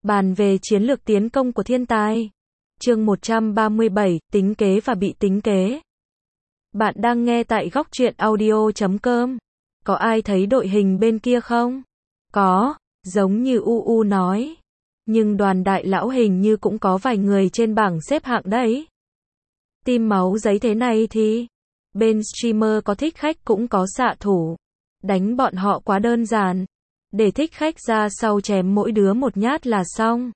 Bàn về chiến lược tiến công của thiên tài. Chương 137, tính kế và bị tính kế. Bạn đang nghe tại góc truyện audio.com. Có ai thấy đội hình bên kia không? Có, giống như UU nói. Nhưng đoàn đại lão hình như cũng có vài người trên bảng xếp hạng đấy. Tim máu giấy thế này thì, bên streamer có thích khách cũng có xạ thủ. Đánh bọn họ quá đơn giản. Để thích khách ra sau chém mỗi đứa một nhát là xong.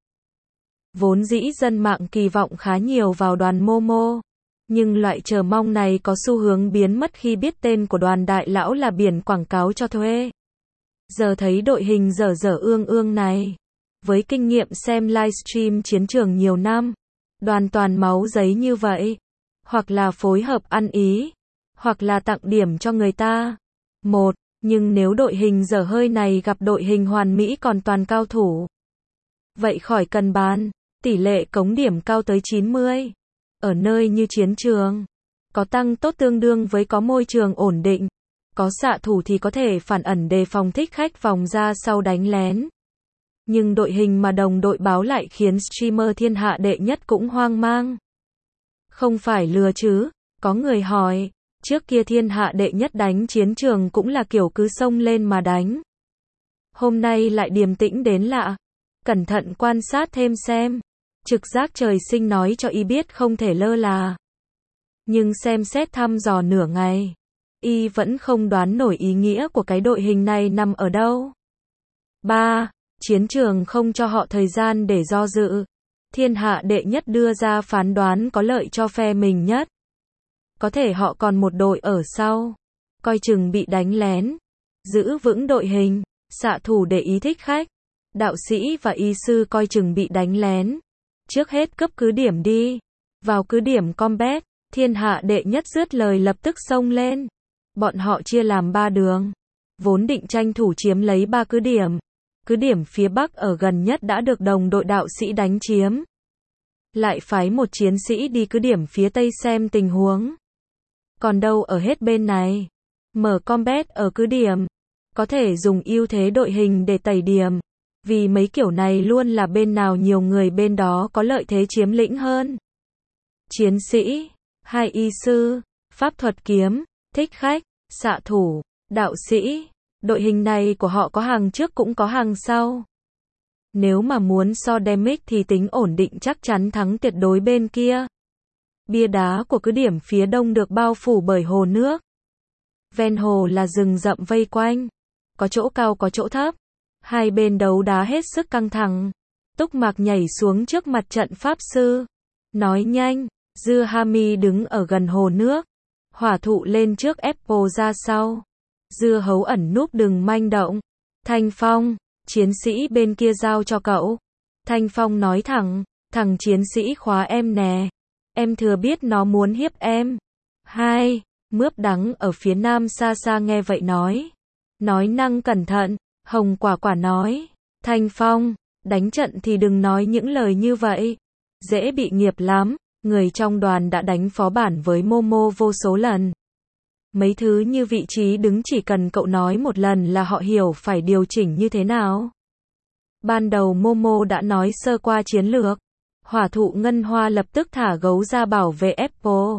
Vốn dĩ dân mạng kỳ vọng khá nhiều vào đoàn Momo. Nhưng loại chờ mong này có xu hướng biến mất khi biết tên của đoàn đại lão là biển quảng cáo cho thuê. Giờ thấy đội hình dở dở ương ương này. Với kinh nghiệm xem livestream chiến trường nhiều năm. Đoàn toàn máu giấy như vậy. Hoặc là phối hợp ăn ý. Hoặc là tặng điểm cho người ta. Nhưng nếu đội hình dở hơi này gặp đội hình hoàn mỹ còn toàn cao thủ. Vậy khỏi cần bàn, tỷ lệ cống điểm cao tới 90. Ở nơi như chiến trường, có tăng tốt tương đương với có môi trường ổn định. Có xạ thủ thì có thể phản ẩn đề phòng thích khách vòng ra sau đánh lén. Nhưng đội hình mà đồng đội báo lại khiến streamer thiên hạ đệ nhất cũng hoang mang. Không phải lừa chứ, có người hỏi. Trước kia thiên hạ đệ nhất đánh chiến trường cũng là kiểu cứ xông lên mà đánh. Hôm nay lại điềm tĩnh đến lạ. Cẩn thận quan sát thêm xem. Trực giác trời sinh nói cho y biết không thể lơ là. Nhưng xem xét thăm dò nửa ngày. Y vẫn không đoán nổi ý nghĩa của cái đội hình này nằm ở đâu. 3. Chiến trường không cho họ thời gian để do dự. Thiên hạ đệ nhất đưa ra phán đoán có lợi cho phe mình nhất. Có thể họ còn một đội ở sau. Coi chừng bị đánh lén. Giữ vững đội hình. Xạ thủ để ý thích khách. Đạo sĩ và y sư coi chừng bị đánh lén. Trước hết cấp cứ điểm đi. Vào cứ điểm combat. Thiên hạ đệ nhất dứt lời lập tức xông lên. Bọn họ chia làm 3 đường. Vốn định tranh thủ chiếm lấy 3 cứ điểm. Cứ điểm phía bắc ở gần nhất đã được đồng đội đạo sĩ đánh chiếm. Lại phái một chiến sĩ đi cứ điểm phía tây xem tình huống. Còn đâu ở hết bên này. Mở combat ở cứ điểm. Có thể dùng ưu thế đội hình để tẩy điểm. Vì mấy kiểu này luôn là bên nào nhiều người bên đó có lợi thế chiếm lĩnh hơn. Chiến sĩ, hai y sư, pháp thuật kiếm, thích khách, xạ thủ, đạo sĩ. Đội hình này của họ có hàng trước cũng có hàng sau. Nếu mà muốn so damage thì tính ổn định chắc chắn thắng tuyệt đối bên kia. Bia đá của cứ điểm phía đông được bao phủ bởi hồ nước. Ven hồ là rừng rậm vây quanh. Có chỗ cao có chỗ thấp. Hai bên đấu đá hết sức căng thẳng. Túc Mạc nhảy xuống trước mặt trận pháp sư. Nói nhanh, Dư Hami đứng ở gần hồ nước. Hỏa thụ lên trước Apple ra sau. Dưa hấu ẩn núp đừng manh động. Thanh Phong, chiến sĩ bên kia giao cho cậu. Thanh Phong nói thằng chiến sĩ khóa em nè. Em thừa biết nó muốn hiếp em. 2. Mướp đắng ở phía nam xa xa nghe vậy nói. Nói năng cẩn thận, Hồng Quả Quả nói. Thanh Phong, đánh trận thì đừng nói những lời như vậy. Dễ bị nghiệp lắm, người trong đoàn đã đánh phó bản với Momo vô số lần. Mấy thứ như vị trí đứng chỉ cần cậu nói một lần là họ hiểu phải điều chỉnh như thế nào. Ban đầu Momo đã nói sơ qua chiến lược. Hỏa thụ ngân hoa lập tức thả gấu ra bảo vệ Apple.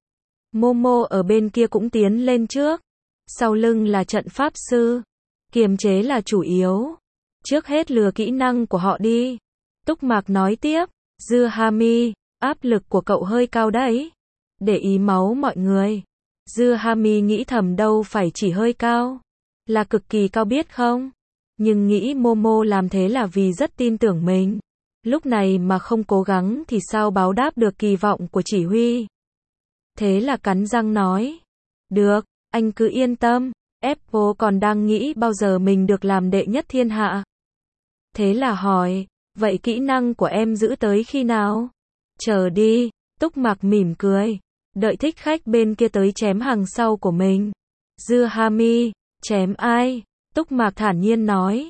Momo ở bên kia cũng tiến lên trước. Sau lưng là trận pháp sư. Kiềm chế là chủ yếu. Trước hết lừa kỹ năng của họ đi. Túc Mạc nói tiếp. Dư Hami, áp lực của cậu hơi cao đấy. Để ý máu mọi người. Dư Hami nghĩ thầm đâu phải chỉ hơi cao. Là cực kỳ cao biết không? Nhưng nghĩ Momo làm thế là vì rất tin tưởng mình. Lúc này mà không cố gắng thì sao báo đáp được kỳ vọng của chỉ huy. Thế là cắn răng nói. Được, anh cứ yên tâm. Apple còn đang nghĩ bao giờ mình được làm đệ nhất thiên hạ. Thế là hỏi. Vậy kỹ năng của em giữ tới khi nào? Chờ đi. Túc Mạc mỉm cười. Đợi thích khách bên kia tới chém hàng sau của mình. Dư Hami, chém ai? Túc Mạc thản nhiên nói.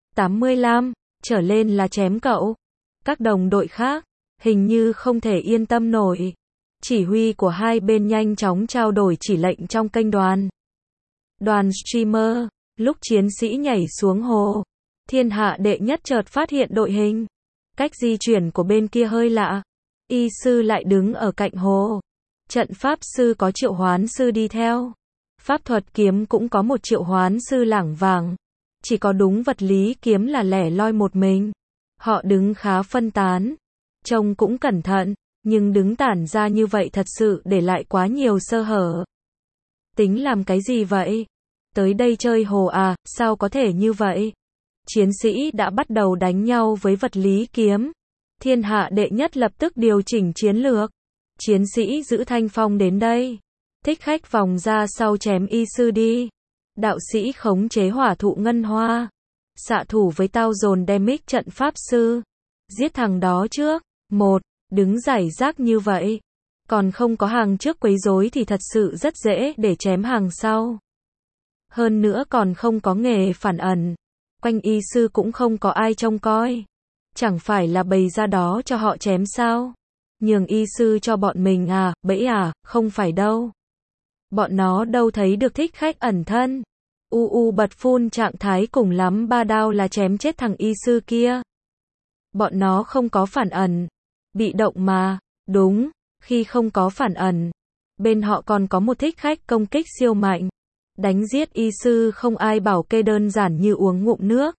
85, trở lên là chém cậu. Các đồng đội khác, hình như không thể yên tâm nổi. Chỉ huy của hai bên nhanh chóng trao đổi chỉ lệnh trong kênh đoàn. Đoàn streamer, lúc chiến sĩ nhảy xuống hồ, thiên hạ đệ nhất chợt phát hiện đội hình. Cách di chuyển của bên kia hơi lạ. Y sư lại đứng ở cạnh hồ. Trận pháp sư có triệu hoán sư đi theo. Pháp thuật kiếm cũng có một triệu hoán sư lảng vảng. Chỉ có đúng vật lý kiếm là lẻ loi một mình. Họ đứng khá phân tán. Trông cũng cẩn thận, nhưng đứng tản ra như vậy thật sự để lại quá nhiều sơ hở. Tính làm cái gì vậy? Tới đây chơi hồ à, sao có thể như vậy? Chiến sĩ đã bắt đầu đánh nhau với vật lý kiếm. Thiên hạ đệ nhất lập tức điều chỉnh chiến lược. Chiến sĩ giữ thanh phong đến đây. Thích khách vòng ra sau chém y sư đi. Đạo sĩ khống chế hỏa thụ ngân hoa. Xạ thủ với tao dồn damage trận pháp sư. Giết thằng đó trước. Một, đứng rải rác như vậy. Còn không có hàng trước quấy rối thì thật sự rất dễ để chém hàng sau. Hơn nữa còn không có nghề phản ẩn. Quanh y sư cũng không có ai trông coi. Chẳng phải là bày ra đó cho họ chém sao? Nhường y sư cho bọn mình à, bẫy à, không phải đâu. Bọn nó đâu thấy được thích khách ẩn thân. Bật phun trạng thái cùng lắm 3 đao là chém chết thằng y sư kia. Bọn nó không có phản ẩn. Bị động mà, đúng, khi không có phản ẩn. Bên họ còn có một thích khách công kích siêu mạnh. Đánh giết y sư không ai bảo kê đơn giản như uống ngụm nước.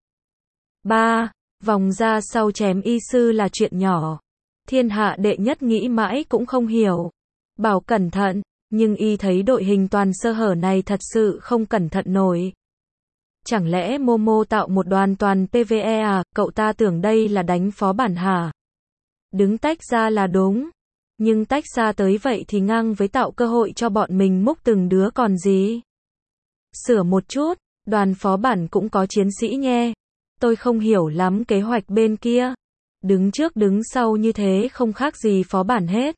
3. Vòng ra sau chém y sư là chuyện nhỏ. Thiên hạ đệ nhất nghĩ mãi cũng không hiểu. Bảo cẩn thận, nhưng y thấy đội hình toàn sơ hở này thật sự không cẩn thận nổi. Chẳng lẽ Momo tạo một đoàn toàn PvE à, cậu ta tưởng đây là đánh phó bản hả? Đứng tách ra là đúng. Nhưng tách ra tới vậy thì ngang với tạo cơ hội cho bọn mình múc từng đứa còn gì. Sửa một chút, đoàn phó bản cũng có chiến sĩ nhé. Tôi không hiểu lắm kế hoạch bên kia. Đứng trước đứng sau như thế không khác gì phó bản hết.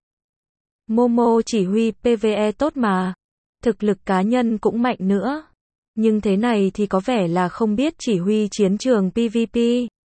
Momo chỉ huy PvE tốt mà. Thực lực cá nhân cũng mạnh nữa. Nhưng thế này thì có vẻ là không biết chỉ huy chiến trường PvP.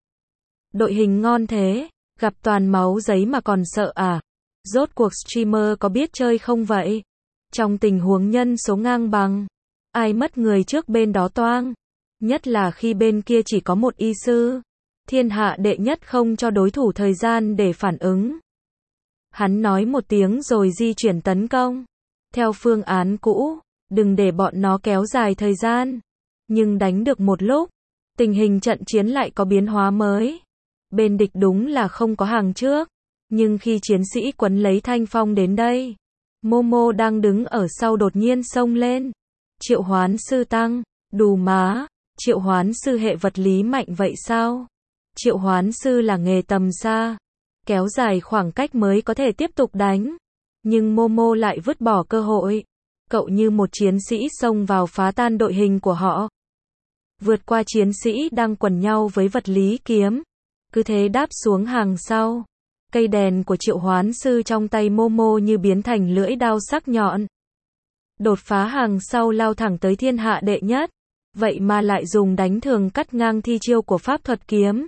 Đội hình ngon thế, gặp toàn máu giấy mà còn sợ à? Rốt cuộc streamer có biết chơi không vậy? Trong tình huống nhân số ngang bằng, ai mất người trước bên đó toang. Nhất là khi bên kia chỉ có một y sư. Thiên hạ đệ nhất không cho đối thủ thời gian để phản ứng. Hắn nói một tiếng rồi di chuyển tấn công. Theo phương án cũ, đừng để bọn nó kéo dài thời gian. Nhưng đánh được một lúc, tình hình trận chiến lại có biến hóa mới. Bên địch đúng là không có hàng trước. Nhưng khi chiến sĩ quấn lấy thanh phong đến đây, Momo đang đứng ở sau đột nhiên xông lên. Triệu hoán sư tăng, đù má, triệu hoán sư hệ vật lý mạnh vậy sao? Triệu hoán sư là nghề tầm xa, kéo dài khoảng cách mới có thể tiếp tục đánh. Nhưng Momo lại vứt bỏ cơ hội. Cậu như một chiến sĩ xông vào phá tan đội hình của họ. Vượt qua chiến sĩ đang quần nhau với vật lý kiếm. Cứ thế đáp xuống hàng sau. Cây đèn của triệu hoán sư trong tay Momo như biến thành lưỡi đao sắc nhọn. Đột phá hàng sau lao thẳng tới thiên hạ đệ nhất. Vậy mà lại dùng đánh thường cắt ngang thi chiêu của pháp thuật kiếm.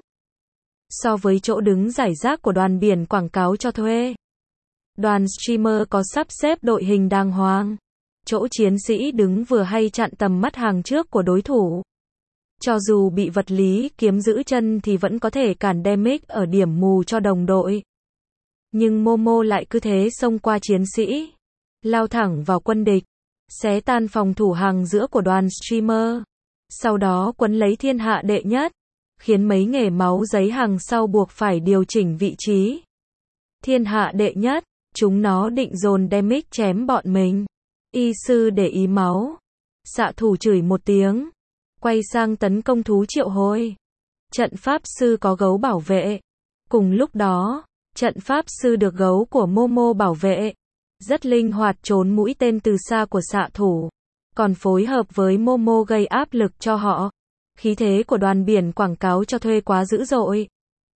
So với chỗ đứng rải rác của đoàn biển quảng cáo cho thuê, đoàn streamer có sắp xếp đội hình đàng hoàng. Chỗ chiến sĩ đứng vừa hay chặn tầm mắt hàng trước của đối thủ. Cho dù bị vật lý kiếm giữ chân thì vẫn có thể cản damage ở điểm mù cho đồng đội. Nhưng Momo lại cứ thế xông qua chiến sĩ, lao thẳng vào quân địch, xé tan phòng thủ hàng giữa của đoàn streamer. Sau đó quấn lấy thiên hạ đệ nhất, khiến mấy nghề máu giấy hàng sau buộc phải điều chỉnh vị trí. Thiên hạ đệ nhất, chúng nó định dồn damage chém bọn mình. Y sư để ý máu. Xạ thủ chửi một tiếng, quay sang tấn công thú triệu hồi. Trận pháp sư có gấu bảo vệ. Cùng lúc đó, trận pháp sư được gấu của Momo bảo vệ. Rất linh hoạt trốn mũi tên từ xa của xạ thủ. Còn phối hợp với Momo gây áp lực cho họ. Khí thế của đoàn biển quảng cáo cho thuê quá dữ dội.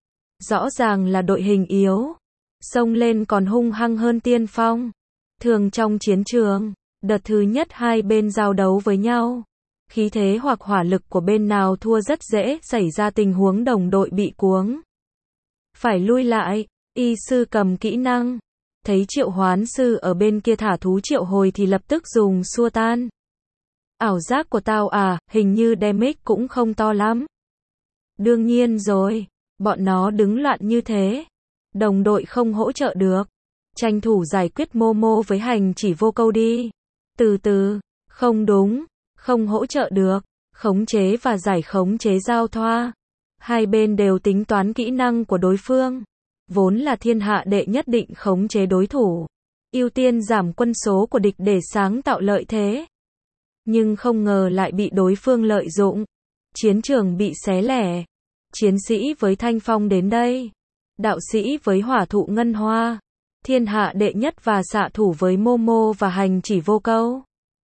Rõ ràng là đội hình yếu. Xông lên còn hung hăng hơn tiên phong. Thường trong chiến trường, đợt thứ nhất hai bên giao đấu với nhau. Khí thế hoặc hỏa lực của bên nào thua rất dễ xảy ra tình huống đồng đội bị cuống. Phải lui lại, y sư cầm kỹ năng. Thấy triệu hoán sư ở bên kia thả thú triệu hồi thì lập tức dùng xua tan. Ảo giác của tao à, hình như damage cũng không to lắm. Đương nhiên rồi, Bọn nó đứng loạn như thế. Đồng đội không hỗ trợ được. Tranh thủ giải quyết Momo với hành chỉ vô câu đi. Từ từ, không đúng, không hỗ trợ được. Khống chế và giải khống chế giao thoa. Hai bên đều tính toán kỹ năng của đối phương. Vốn là thiên hạ đệ nhất định khống chế đối thủ. Ưu tiên giảm quân số của địch để sáng tạo lợi thế. Nhưng không ngờ lại bị đối phương lợi dụng. Chiến trường bị xé lẻ. Chiến sĩ với thanh phong đến đây. Đạo sĩ với hỏa thụ ngân hoa. Thiên hạ đệ nhất và xạ thủ với Momo và hành chỉ vô câu.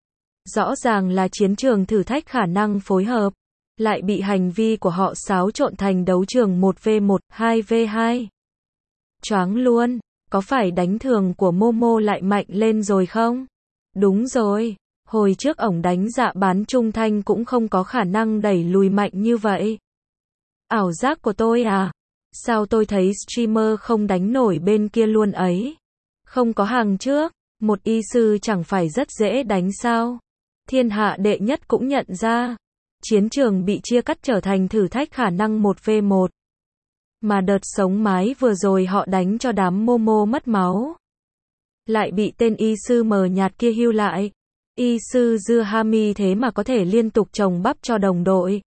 Rõ ràng là chiến trường thử thách khả năng phối hợp. Lại bị hành vi của họ xáo trộn thành đấu trường 1v1, 2v2. Choáng luôn, có phải đánh thường của Momo lại mạnh lên rồi không? Đúng rồi, hồi trước ổng đánh dạ bán trung thanh cũng không có khả năng đẩy lùi mạnh như vậy. Ảo giác của tôi à? Sao tôi thấy streamer không đánh nổi bên kia luôn ấy? Không có hàng trước, một y sư chẳng phải rất dễ đánh sao? Thiên hạ đệ nhất cũng nhận ra. Chiến trường bị chia cắt trở thành thử thách khả năng 1v1. Mà đợt sống mái vừa rồi họ đánh cho đám Momo mất máu. Lại bị tên y sư mờ nhạt kia hưu lại. Y sư Dưa Hami thế mà có thể liên tục trồng bắp cho đồng đội.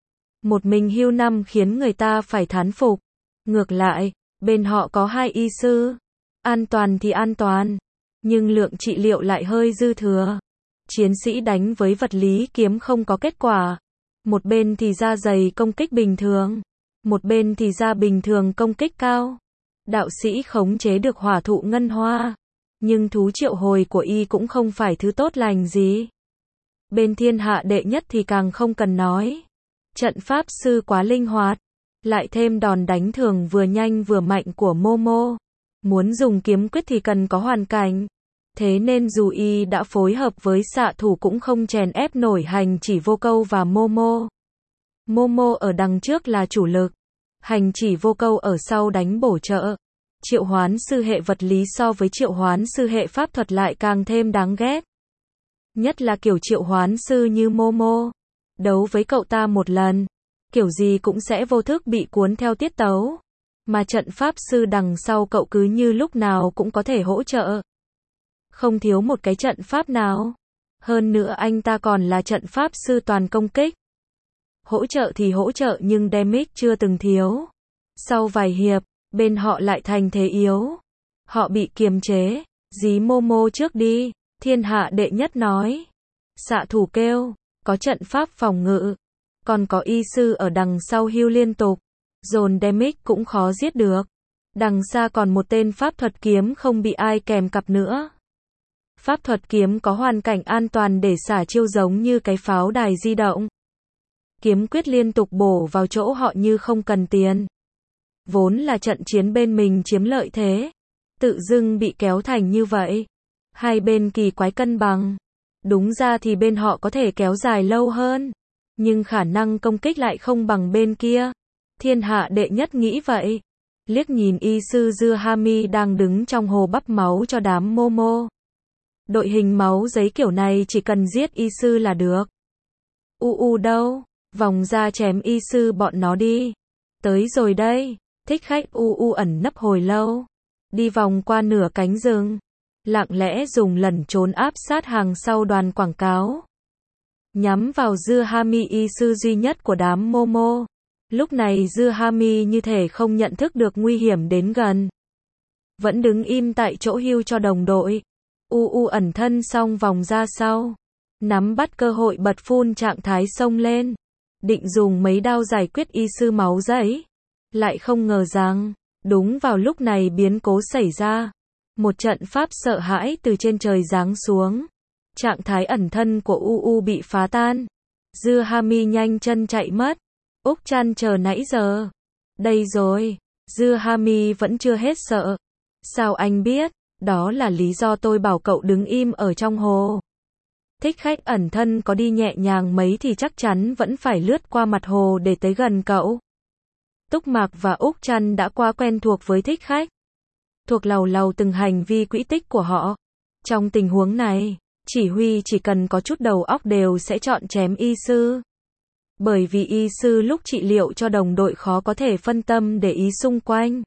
Một mình hưu 5 khiến người ta phải thán phục. Ngược lại, bên họ có 2 y sư. An toàn thì an toàn. Nhưng lượng trị liệu lại hơi dư thừa. Chiến sĩ đánh với vật lý kiếm không có kết quả. Một bên thì da dày công kích bình thường. Một bên thì da bình thường công kích cao. Đạo sĩ khống chế được hỏa thụ ngân hoa. Nhưng thú triệu hồi của y cũng không phải thứ tốt lành gì. Bên thiên hạ đệ nhất thì càng không cần nói. Trận pháp sư quá linh hoạt. Lại thêm đòn đánh thường vừa nhanh vừa mạnh của Momo. Muốn dùng kiếm quyết thì cần có hoàn cảnh. Thế nên dù y đã phối hợp với xạ thủ cũng không chèn ép nổi hành chỉ vô câu và Momo. Momo ở đằng trước là chủ lực. Hành chỉ vô câu ở sau đánh bổ trợ. Triệu hoán sư hệ vật lý so với triệu hoán sư hệ pháp thuật lại càng thêm đáng ghét. Nhất là kiểu triệu hoán sư như Momo. Đấu với cậu ta một lần. Kiểu gì cũng sẽ vô thức bị cuốn theo tiết tấu. Mà trận pháp sư đằng sau cậu cứ như lúc nào cũng có thể hỗ trợ. Không thiếu một cái trận pháp nào. Hơn nữa anh ta còn là trận pháp sư toàn công kích. Hỗ trợ thì hỗ trợ nhưng damage chưa từng thiếu. Sau vài hiệp, bên họ lại thành thế yếu. Họ bị kiềm chế. Dí Momo trước đi, thiên hạ đệ nhất nói. Xạ thủ kêu, có trận pháp phòng ngự. Còn có y sư ở đằng sau heal liên tục. Dồn damage cũng khó giết được. Đằng xa còn một tên pháp thuật kiếm không bị ai kèm cặp nữa. Pháp thuật kiếm có hoàn cảnh an toàn để xả chiêu giống như cái pháo đài di động. Kiếm quyết liên tục bổ vào chỗ họ như không cần tiền. Vốn là trận chiến bên mình chiếm lợi thế. Tự dưng bị kéo thành như vậy. Hai bên kỳ quái cân bằng. Đúng ra thì bên họ có thể kéo dài lâu hơn. Nhưng khả năng công kích lại không bằng bên kia. Thiên hạ đệ nhất nghĩ vậy. Liếc nhìn y sư Dưa Hami đang đứng trong hồ bắp máu cho đám Momo. Đội hình máu giấy kiểu này chỉ cần giết y sư là được. Đâu? Vòng ra chém y sư bọn nó đi. Tới rồi đây. Thích khách ẩn nấp hồi lâu. Đi vòng qua nửa cánh rừng. Lặng lẽ dùng lẩn trốn áp sát hàng sau đoàn quảng cáo. Nhắm vào Dưa Hami y sư duy nhất của đám Momo. Lúc này Dưa Hami như thể không nhận thức được nguy hiểm đến gần. Vẫn đứng im tại chỗ heal cho đồng đội. Ẩn thân xong vòng ra sau. Nắm bắt cơ hội bật phun trạng thái xông lên. Định dùng mấy đao giải quyết y sư máu giấy. Lại không ngờ rằng, đúng vào lúc này biến cố xảy ra. Một trận pháp sợ hãi từ trên trời giáng xuống. Trạng thái ẩn thân của bị phá tan. Dưa Hami nhanh chân chạy mất. Úc Chan chờ nãy giờ. Đây rồi. Dưa Hami vẫn chưa hết sợ. Sao anh biết? Đó là lý do tôi bảo cậu đứng im ở trong hồ. Thích khách ẩn thân có đi nhẹ nhàng mấy thì chắc chắn vẫn phải lướt qua mặt hồ để tới gần cậu. Túc Mạc và Úc Chan đã quá quen thuộc với thích khách. Thuộc lầu từng hành vi quỹ tích của họ. Trong tình huống này, chỉ huy chỉ cần có chút đầu óc đều sẽ chọn chém y sư. Bởi vì y sư lúc trị liệu cho đồng đội khó có thể phân tâm để ý xung quanh.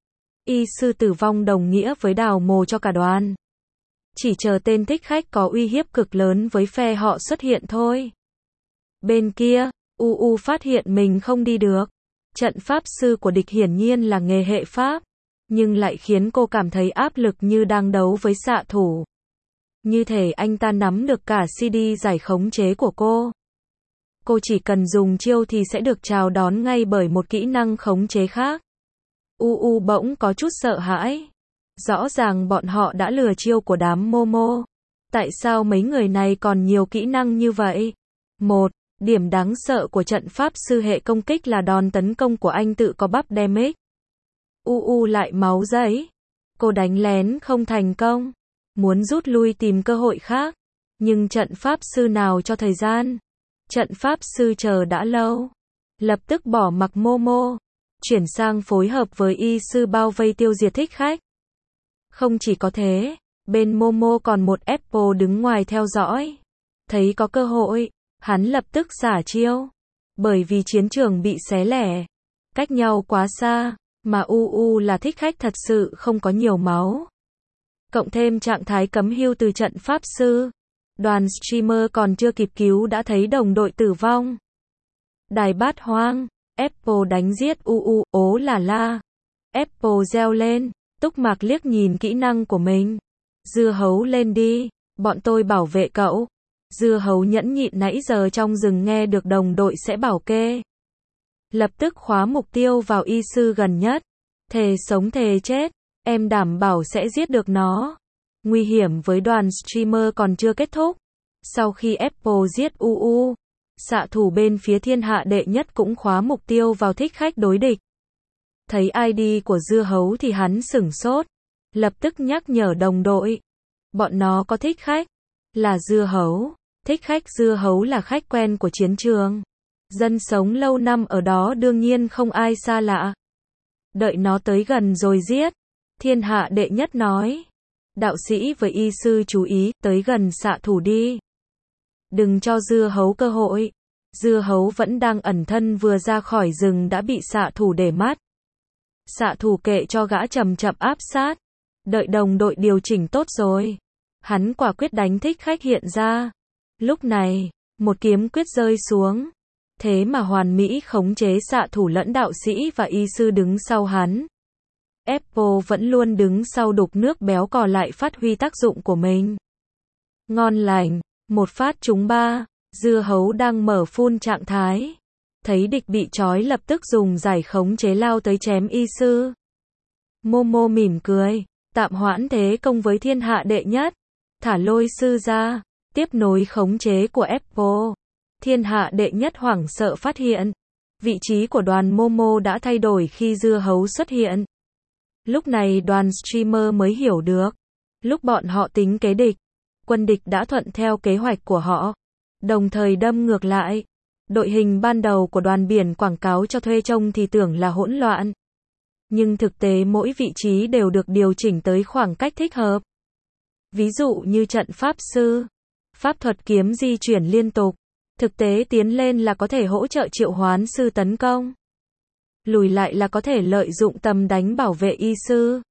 Y sư tử vong đồng nghĩa với đào mồ cho cả đoàn. Chỉ chờ tên thích khách có uy hiếp cực lớn với phe họ xuất hiện thôi. Bên kia, UU phát hiện mình không đi được. Trận pháp sư của địch hiển nhiên là nghề hệ pháp, nhưng lại khiến cô cảm thấy áp lực như đang đấu với xạ thủ. Như thể anh ta nắm được cả CD giải khống chế của cô. Cô chỉ cần dùng chiêu thì sẽ được chào đón ngay bởi một kỹ năng khống chế khác. UU bỗng có chút sợ hãi. Rõ ràng bọn họ đã lừa chiêu của đám Momo. Tại sao mấy người này còn nhiều kỹ năng như vậy? Một, điểm đáng sợ của trận pháp sư hệ công kích là đòn tấn công của anh tự có buff damage. UU lại máu giấy. Cô đánh lén không thành công. Muốn rút lui tìm cơ hội khác. Nhưng trận pháp sư nào cho thời gian? Trận pháp sư chờ đã lâu. Lập tức bỏ mặc Momo. Chuyển sang phối hợp với y sư bao vây tiêu diệt thích khách. Không chỉ có thế, bên Momo còn một Apple đứng ngoài theo dõi. Thấy có cơ hội, hắn lập tức xả chiêu. Bởi vì chiến trường bị xé lẻ, cách nhau quá xa, mà UU là thích khách thật sự không có nhiều máu. Cộng thêm trạng thái cấm hưu từ trận pháp sư, đoàn streamer còn chưa kịp cứu đã thấy đồng đội tử vong. Đài bát hoang, Apple đánh giết UU, ố là la. Apple reo lên, Túc Mạc liếc nhìn kỹ năng của mình. Dưa hấu lên đi, bọn tôi bảo vệ cậu. Dưa hấu nhẫn nhịn nãy giờ trong rừng nghe được đồng đội sẽ bảo kê. Lập tức khóa mục tiêu vào y sư gần nhất. Thề sống thề chết, em đảm bảo sẽ giết được nó. Nguy hiểm với đoàn streamer còn chưa kết thúc. Sau khi Apple giết UU, xạ thủ bên phía thiên hạ đệ nhất cũng khóa mục tiêu vào thích khách đối địch. Thấy ID của dưa hấu thì hắn sửng sốt. Lập tức nhắc nhở đồng đội. Bọn nó có thích khách. Là dưa hấu. Thích khách dưa hấu là khách quen của chiến trường. Dân sống lâu năm ở đó đương nhiên không ai xa lạ. Đợi nó tới gần rồi giết. Thiên hạ đệ nhất nói. Đạo sĩ với y sư chú ý, tới gần xạ thủ đi. Đừng cho dưa hấu cơ hội. Dưa hấu vẫn đang ẩn thân vừa ra khỏi rừng đã bị xạ thủ để mắt. Xạ thủ kệ cho gã chậm chậm áp sát. Đợi đồng đội điều chỉnh tốt rồi. Hắn quả quyết đánh thích khách hiện ra. Lúc này, một kiếm quyết rơi xuống. Thế mà hoàn mỹ khống chế xạ thủ lẫn đạo sĩ và y sư đứng sau hắn. Apple vẫn luôn đứng sau đục nước béo cò lại phát huy tác dụng của mình. Ngon lành, một phát trúng ba. Dưa hấu đang mở full trạng thái. Thấy địch bị trói lập tức dùng giải khống chế lao tới chém y sư. Momo mỉm cười, tạm hoãn thế công với thiên hạ đệ nhất. Thả lôi sư ra, tiếp nối khống chế của Apple. Thiên hạ đệ nhất hoảng sợ phát hiện. Vị trí của đoàn Momo đã thay đổi khi dưa hấu xuất hiện. Lúc này đoàn streamer mới hiểu được. Lúc bọn họ tính kế địch, quân địch đã thuận theo kế hoạch của họ. Đồng thời đâm ngược lại. Đội hình ban đầu của đoàn biển quảng cáo cho thuê trông thì tưởng là hỗn loạn. Nhưng thực tế mỗi vị trí đều được điều chỉnh tới khoảng cách thích hợp. Ví dụ như trận pháp sư. Pháp thuật kiếm di chuyển liên tục. Thực tế tiến lên là có thể hỗ trợ triệu hoán sư tấn công. Lùi lại là có thể lợi dụng tầm đánh bảo vệ y sư.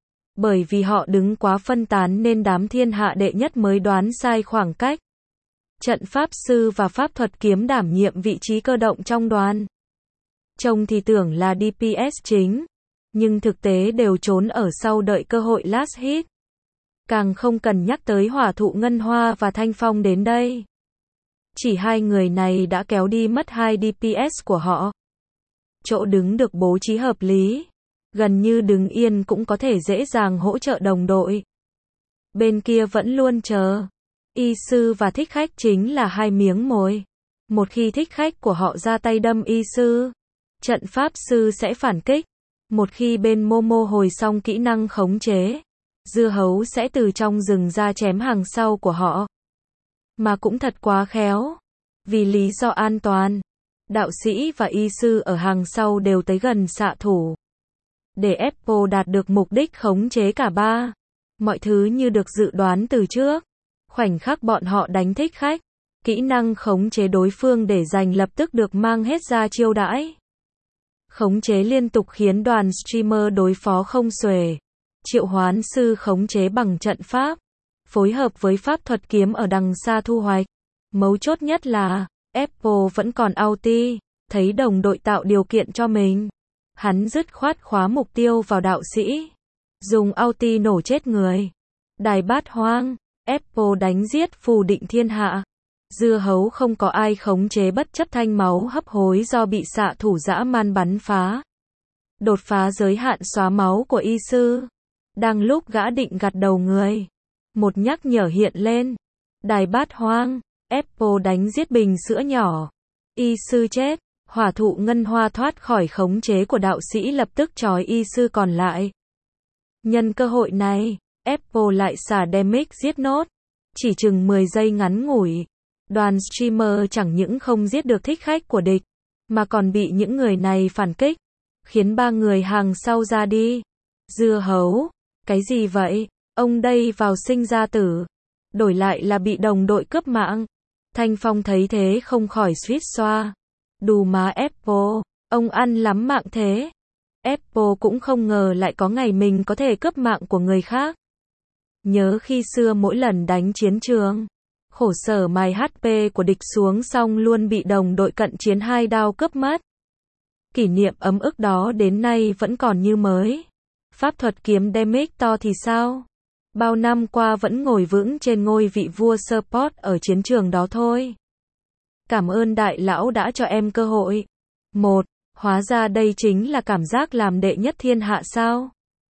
Bởi vì họ đứng quá phân tán nên đám thiên hạ đệ nhất mới đoán sai khoảng cách. Trận pháp sư và pháp thuật kiếm đảm nhiệm vị trí cơ động trong đoàn. Trông thì tưởng là DPS chính, nhưng thực tế đều trốn ở sau đợi cơ hội last hit. Càng không cần nhắc tới hỏa thụ Ngân Hoa và Thanh Phong đến đây. Chỉ hai người này đã kéo đi mất 2 DPS của họ. Chỗ đứng được bố trí hợp lý. Gần như đứng yên cũng có thể dễ dàng hỗ trợ đồng đội. Bên kia vẫn luôn chờ. Y sư và thích khách chính là hai miếng mồi. Một khi thích khách của họ ra tay đâm y sư, trận pháp sư sẽ phản kích. Một khi bên Momo hồi xong kỹ năng khống chế, dưa hấu sẽ từ trong rừng ra chém hàng sau của họ. Mà cũng thật quá khéo. Vì lý do an toàn, đạo sĩ và y sư ở hàng sau đều tới gần xạ thủ. Để Apple đạt được mục đích khống chế cả ba. Mọi thứ như được dự đoán từ trước. Khoảnh khắc bọn họ đánh thích khách, Kỹ năng khống chế đối phương để giành lập tức được mang hết ra chiêu đãi. Khống chế liên tục khiến đoàn streamer đối phó không xuể. Triệu hoán sư khống chế bằng trận pháp. Phối hợp với pháp thuật kiếm ở đằng xa thu hoạch. Mấu chốt nhất là, Apple vẫn còn ulti, thấy đồng đội tạo điều kiện cho mình. Hắn dứt khoát khóa mục tiêu vào đạo sĩ. Dùng ulti nổ chết người. Đài bát hoang, Apple đánh giết phù định thiên hạ. Dưa hấu không có ai khống chế bất chấp thanh máu hấp hối do bị xạ thủ dã man bắn phá. Đột phá giới hạn xóa máu của y sư. Đang lúc gã định gặt đầu người. Một nhắc nhở hiện lên. Đài bát hoang, Apple đánh giết bình sữa nhỏ. Y sư chết, hỏa thụ ngân hoa thoát khỏi khống chế của đạo sĩ lập tức trói y sư còn lại. Nhân cơ hội này, Apple lại xả damage giết nốt. Chỉ chừng 10 giây ngắn ngủi. Đoàn streamer chẳng những không giết được thích khách của địch, mà còn bị những người này phản kích, khiến 3 người hàng sau ra đi. Dưa hấu, cái gì vậy? Ông đây vào sinh ra tử, đổi lại là bị đồng đội cướp mạng. Thanh Phong thấy thế không khỏi suýt xoa. Đù má Apple, ông ăn lắm mạng thế. Apple cũng không ngờ lại có ngày mình có thể cướp mạng của người khác. Nhớ khi xưa mỗi lần đánh chiến trường, khổ sở mài HP của địch xuống xong luôn bị đồng đội cận chiến 2 đao cướp mất. Kỷ niệm ấm ức đó đến nay vẫn còn như mới. Pháp thuật kiếm damage to thì sao? Bao năm qua vẫn ngồi vững trên ngôi vị vua support ở chiến trường đó thôi. Cảm ơn đại lão đã cho em cơ hội. Hóa ra đây chính là cảm giác làm đệ nhất thiên hạ sao?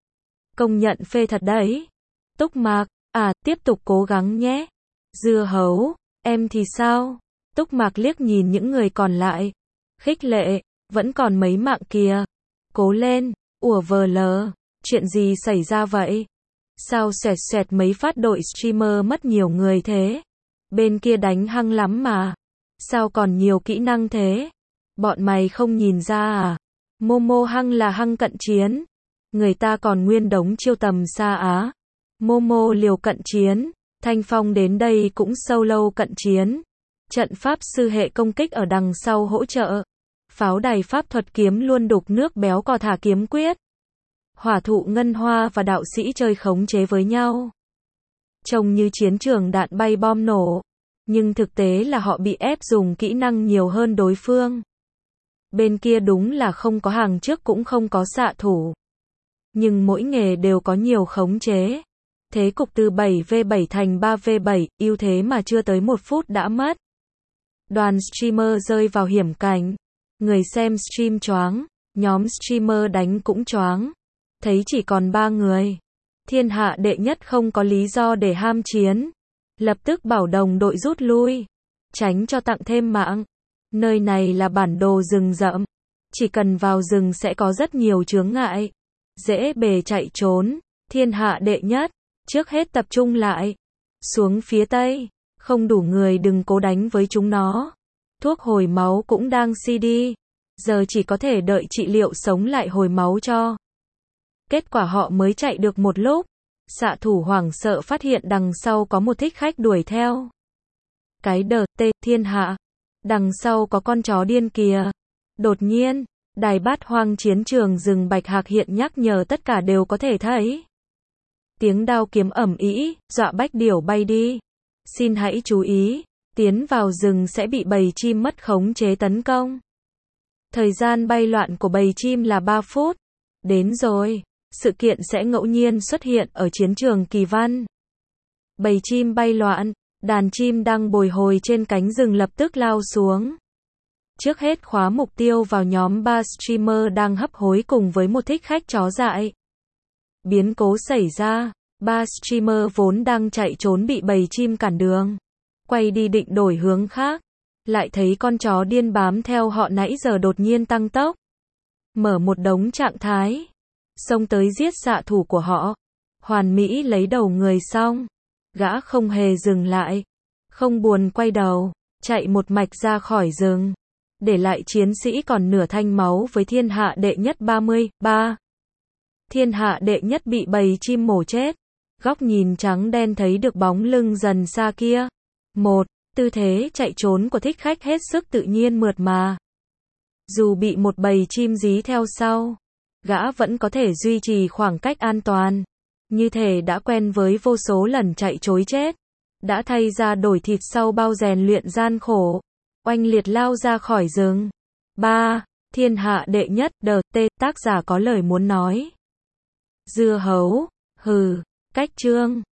Công nhận phê thật đấy. Túc Mạc, tiếp tục cố gắng nhé. Dưa hấu, em thì sao? Túc Mạc liếc nhìn những người còn lại. Khích lệ, vẫn còn mấy mạng kìa. Cố lên, vl, chuyện gì xảy ra vậy? Sao xoẹt mấy phát đội streamer mất nhiều người thế? Bên kia đánh hăng lắm mà. Sao còn nhiều kỹ năng thế? Bọn mày không nhìn ra à? Momo hăng là hăng cận chiến. Người ta còn nguyên đống chiêu tầm xa á. Momo liều cận chiến. Thanh Phong đến đây cũng solo cận chiến. Trận pháp sư hệ công kích ở đằng sau hỗ trợ. Pháo đài pháp thuật kiếm luôn đục nước béo cò thả kiếm quyết. Hỏa thụ ngân hoa và đạo sĩ chơi khống chế với nhau. Trông như chiến trường đạn bay bom nổ. Nhưng thực tế là họ bị ép dùng kỹ năng nhiều hơn đối phương. Bên kia đúng là không có hàng trước cũng không có xạ thủ. Nhưng mỗi nghề đều có nhiều khống chế. Thế cục từ 7v7 thành 3v7, ưu thế mà chưa tới 1 phút đã mất. Đoàn streamer rơi vào hiểm cảnh. Người xem stream choáng, nhóm streamer đánh cũng choáng. Thấy chỉ còn 3 người. Thiên hạ đệ nhất không có lý do để ham chiến. Lập tức bảo đồng đội rút lui. Tránh cho tặng thêm mạng. Nơi này là bản đồ rừng rậm. Chỉ cần vào rừng sẽ có rất nhiều chướng ngại. Dễ bề chạy trốn. Thiên hạ đệ nhất. Trước hết tập trung lại. Xuống phía tây. Không đủ người đừng cố đánh với chúng nó. Thuốc hồi máu cũng đang CD. Giờ chỉ có thể đợi trị liệu sống lại hồi máu cho. Kết quả họ mới chạy được một lúc. Xạ thủ hoảng sợ phát hiện đằng sau có một thích khách đuổi theo. Cái đờ tê thiên hạ. Đằng sau có con chó điên kìa. Đột nhiên, đài bát hoang chiến trường rừng bạch hạc hiện nhắc nhở tất cả đều có thể thấy. Tiếng đao kiếm ầm ĩ, dọa bách điểu bay đi. Xin hãy chú ý, tiến vào rừng sẽ bị bầy chim mất khống chế tấn công. Thời gian bay loạn của bầy chim là 3 phút. Đến rồi, sự kiện sẽ ngẫu nhiên xuất hiện ở chiến trường kỳ văn. Bầy chim bay loạn, đàn chim đang bồi hồi trên cánh rừng lập tức lao xuống. Trước hết khóa mục tiêu vào nhóm 3 streamer đang hấp hối cùng với một thích khách chó dại. Biến cố xảy ra, 3 streamer vốn đang chạy trốn bị bầy chim cản đường. Quay đi định đổi hướng khác. Lại thấy con chó điên bám theo họ nãy giờ đột nhiên tăng tốc. Mở một đống trạng thái. Xông tới giết xạ thủ của họ. Hoàn mỹ lấy đầu người xong. Gã không hề dừng lại. Không buồn quay đầu. Chạy một mạch ra khỏi rừng. Để lại chiến sĩ còn nửa thanh máu với thiên hạ đệ nhất 33. Thiên hạ đệ nhất bị bầy chim mổ chết. Góc nhìn trắng đen thấy được bóng lưng dần xa kia. Tư thế chạy trốn của thích khách hết sức tự nhiên mượt mà. Dù bị một bầy chim dí theo sau, gã vẫn có thể duy trì khoảng cách an toàn. Như thể đã quen với vô số lần chạy trối chết. Đã thay ra đổi thịt sau bao rèn luyện gian khổ. Oanh liệt lao ra khỏi rừng. 3. Thiên hạ đệ nhất, DT, tác giả có lời muốn nói. Dưa hấu, hừ, cách chương.